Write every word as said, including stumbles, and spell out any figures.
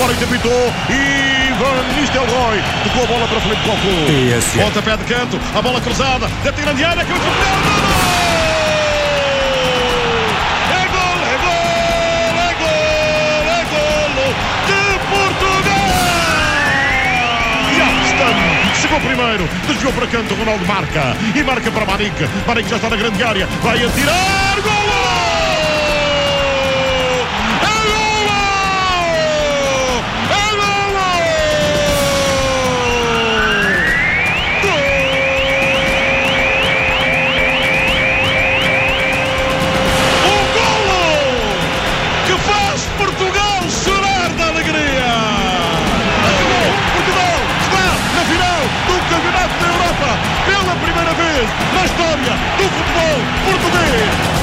o árbitro apitou e Van Nistelrooy tocou a bola para Filipe Cocu. Volta pé de canto, a bola cruzada, dentro da grande área, que chegou primeiro, desviou para canto, Ronaldo marca e marca para Manique. Manique já está na grande área, vai atirar, golo! É golo! É golo! Um golo que faz Portugal chorar da alegria. Acabou, Portugal está na final do Campeonato da Europa pela primeira vez na história do futebol português.